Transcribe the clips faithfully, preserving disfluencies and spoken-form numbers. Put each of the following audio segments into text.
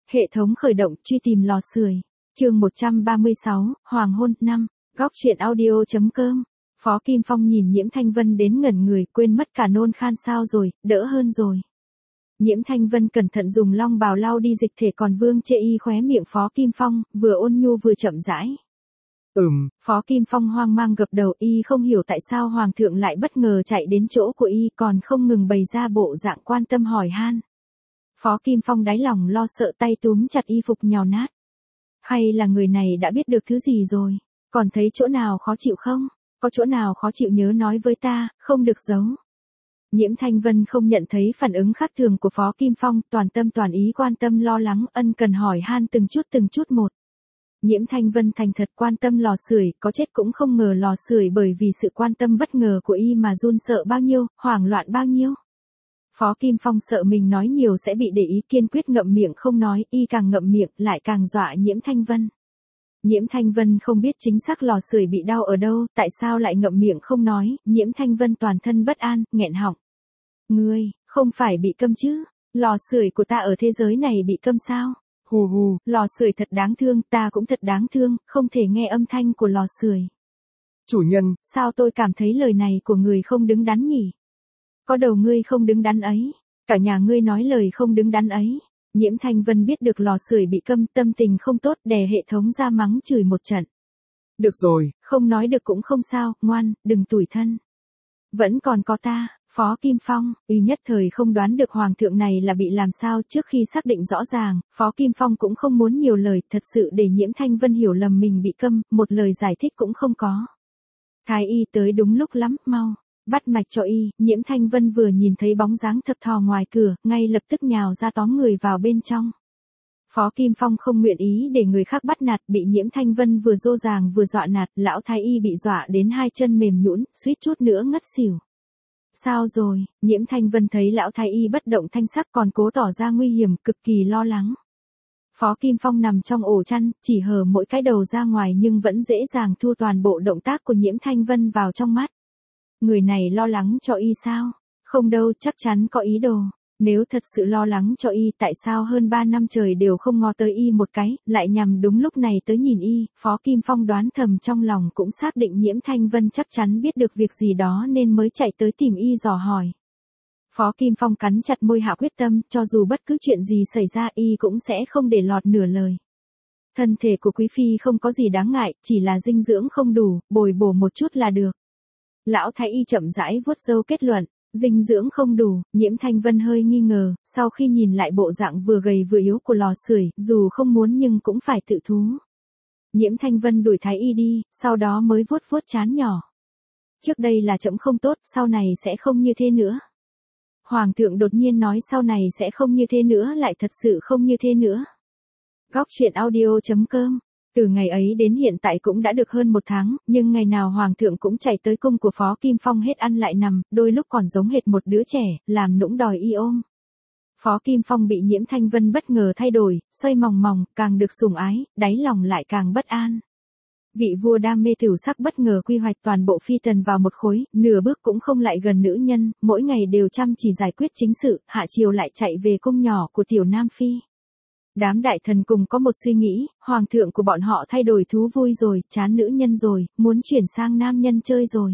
Hệ thống khởi động, truy tìm lò sưởi. Chương một trăm ba mươi sáu, Hoàng hôn năm. Góc truyện audio.com. Phó Kim Phong nhìn Nhiễm Thanh Vân đến ngẩn người, quên mất cả nôn khan sao rồi, đỡ hơn rồi. Nhiễm Thanh Vân cẩn thận dùng long bào lau đi dịch thể còn vương chê y khóe miệng Phó Kim Phong, vừa ôn nhu vừa chậm rãi. Ừm, Phó Kim Phong hoang mang gật đầu, y không hiểu tại sao Hoàng thượng lại bất ngờ chạy đến chỗ của y còn không ngừng bày ra bộ dạng quan tâm hỏi han. Phó Kim Phong đáy lòng lo sợ, tay túm chặt y phục nhào nát. Hay là người này đã biết được thứ gì rồi, còn thấy chỗ nào khó chịu không? Có chỗ nào khó chịu nhớ nói với ta, không được giấu. Nhiễm Thanh Vân không nhận thấy phản ứng khác thường của Phó Kim Phong, toàn tâm toàn ý quan tâm lo lắng, ân cần hỏi han từng chút từng chút một. Nhiễm Thanh Vân thành thật quan tâm lò sưởi, có chết cũng không ngờ lò sưởi bởi vì sự quan tâm bất ngờ của y mà run sợ bao nhiêu, hoảng loạn bao nhiêu. Phó Kim Phong sợ mình nói nhiều sẽ bị để ý, kiên quyết ngậm miệng không nói, y càng ngậm miệng lại càng dọa Nhiễm Thanh Vân. Nhiễm Thanh Vân không biết chính xác lò sưởi bị đau ở đâu, tại sao lại ngậm miệng không nói, Nhiễm Thanh Vân toàn thân bất an, nghẹn họng. Ngươi, không phải bị câm chứ? Lò sưởi của ta ở thế giới này bị câm sao? Hù hù, lò sưởi thật đáng thương, ta cũng thật đáng thương, không thể nghe âm thanh của lò sưởi. Chủ nhân, sao tôi cảm thấy lời này của người không đứng đắn nhỉ? Có đầu ngươi không đứng đắn ấy, cả nhà ngươi nói lời không đứng đắn ấy. Nhiễm Thanh Vân biết được lò sưởi bị câm, tâm tình không tốt, đè hệ thống ra mắng chửi một trận. Được rồi, không nói được cũng không sao, ngoan, đừng tủi thân. Vẫn còn có ta, Phó Kim Phong, y nhất thời không đoán được Hoàng thượng này là bị làm sao. Trước khi xác định rõ ràng, Phó Kim Phong cũng không muốn nhiều lời, thật sự để Nhiễm Thanh Vân hiểu lầm mình bị câm, một lời giải thích cũng không có. Thái y tới đúng lúc lắm, mau bắt mạch cho y. Nhiễm Thanh Vân vừa nhìn thấy bóng dáng thập thò ngoài cửa, ngay lập tức nhào ra tóm người vào bên trong. Phó Kim Phong không nguyện ý để người khác bắt nạt, bị Nhiễm Thanh Vân vừa dỗ dàng vừa dọa nạt, lão thái y bị dọa đến hai chân mềm nhũn, suýt chút nữa ngất xỉu. Sao rồi? Nhiễm Thanh Vân thấy lão thái y bất động thanh sắc còn cố tỏ ra nguy hiểm, cực kỳ lo lắng. Phó Kim Phong nằm trong ổ chăn, chỉ hở mỗi cái đầu ra ngoài nhưng vẫn dễ dàng thu toàn bộ động tác của Nhiễm Thanh Vân vào trong mắt. Người này lo lắng cho y sao? Không đâu, chắc chắn có ý đồ. Nếu thật sự lo lắng cho y, tại sao hơn ba năm trời đều không ngó tới y một cái, lại nhằm đúng lúc này tới nhìn y? Phó Kim Phong đoán thầm trong lòng, cũng xác định Nhiễm Thanh Vân chắc chắn biết được việc gì đó nên mới chạy tới tìm y dò hỏi. Phó Kim Phong cắn chặt môi hạ quyết tâm, cho dù bất cứ chuyện gì xảy ra y cũng sẽ không để lọt nửa lời. Thân thể của quý phi không có gì đáng ngại, chỉ là dinh dưỡng không đủ, bồi bổ một chút là được. Lão thái y chậm rãi vuốt râu kết luận, dinh dưỡng không đủ. Nhiễm Thanh Vân hơi nghi ngờ, sau khi nhìn lại bộ dạng vừa gầy vừa yếu của lò sưởi, dù không muốn nhưng cũng phải tự thú. Nhiễm Thanh Vân đuổi thái y đi, sau đó mới vuốt vuốt trán nhỏ. Trước đây là trẫm không tốt, sau này sẽ không như thế nữa. Hoàng thượng đột nhiên nói sau này sẽ không như thế nữa lại thật sự không như thế nữa. Góc truyện audio.com. Từ ngày ấy đến hiện tại cũng đã được hơn một tháng, nhưng ngày nào Hoàng thượng cũng chạy tới cung của Phó Kim Phong hết ăn lại nằm, đôi lúc còn giống hệt một đứa trẻ, làm nũng đòi y ôm. Phó Kim Phong bị Nhiễm Thanh Vân bất ngờ thay đổi, xoay mòng mòng, càng được sủng ái, đáy lòng lại càng bất an. Vị vua đam mê tửu sắc bất ngờ quy hoạch toàn bộ phi tần vào một khối, nửa bước cũng không lại gần nữ nhân, mỗi ngày đều chăm chỉ giải quyết chính sự, hạ chiều lại chạy về cung nhỏ của tiểu Nam Phi. Đám đại thần cùng có một suy nghĩ, hoàng thượng của bọn họ thay đổi thú vui rồi, chán nữ nhân rồi, muốn chuyển sang nam nhân chơi rồi.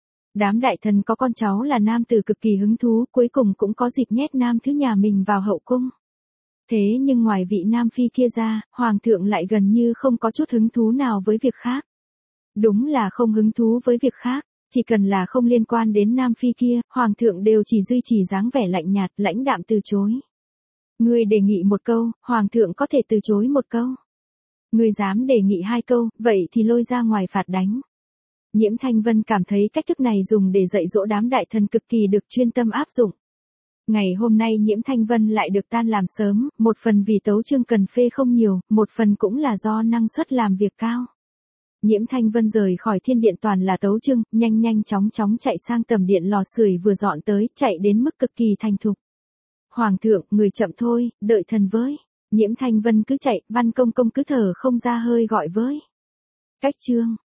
Đám đại thần có con cháu là nam tử cực kỳ hứng thú, cuối cùng cũng có dịp nhét nam thứ nhà mình vào hậu cung. Thế nhưng ngoài vị nam phi kia ra, hoàng thượng lại gần như không có chút hứng thú nào với việc khác. Đúng là không hứng thú với việc khác, chỉ cần là không liên quan đến nam phi kia, hoàng thượng đều chỉ duy trì dáng vẻ lạnh nhạt, lãnh đạm từ chối. Ngươi đề nghị một câu, hoàng thượng có thể từ chối một câu. Ngươi dám đề nghị hai câu, vậy thì lôi ra ngoài phạt đánh. Nhiễm Thanh Vân cảm thấy cách thức này dùng để dạy dỗ đám đại thần cực kỳ được chuyên tâm áp dụng. Ngày hôm nay Nhiễm Thanh Vân lại được tan làm sớm, một phần vì tấu chương cần phê không nhiều, một phần cũng là do năng suất làm việc cao. Nhiễm Thanh Vân rời khỏi thiên điện toàn là tấu chương, nhanh nhanh chóng chóng chạy sang tầm điện lò sưởi vừa dọn tới, chạy đến mức cực kỳ thành thục. Hoàng thượng, người chậm thôi, đợi thần với. Nhiễm Thanh Vân cứ chạy, Văn Công Công cứ thở không ra hơi gọi với. Cách chương.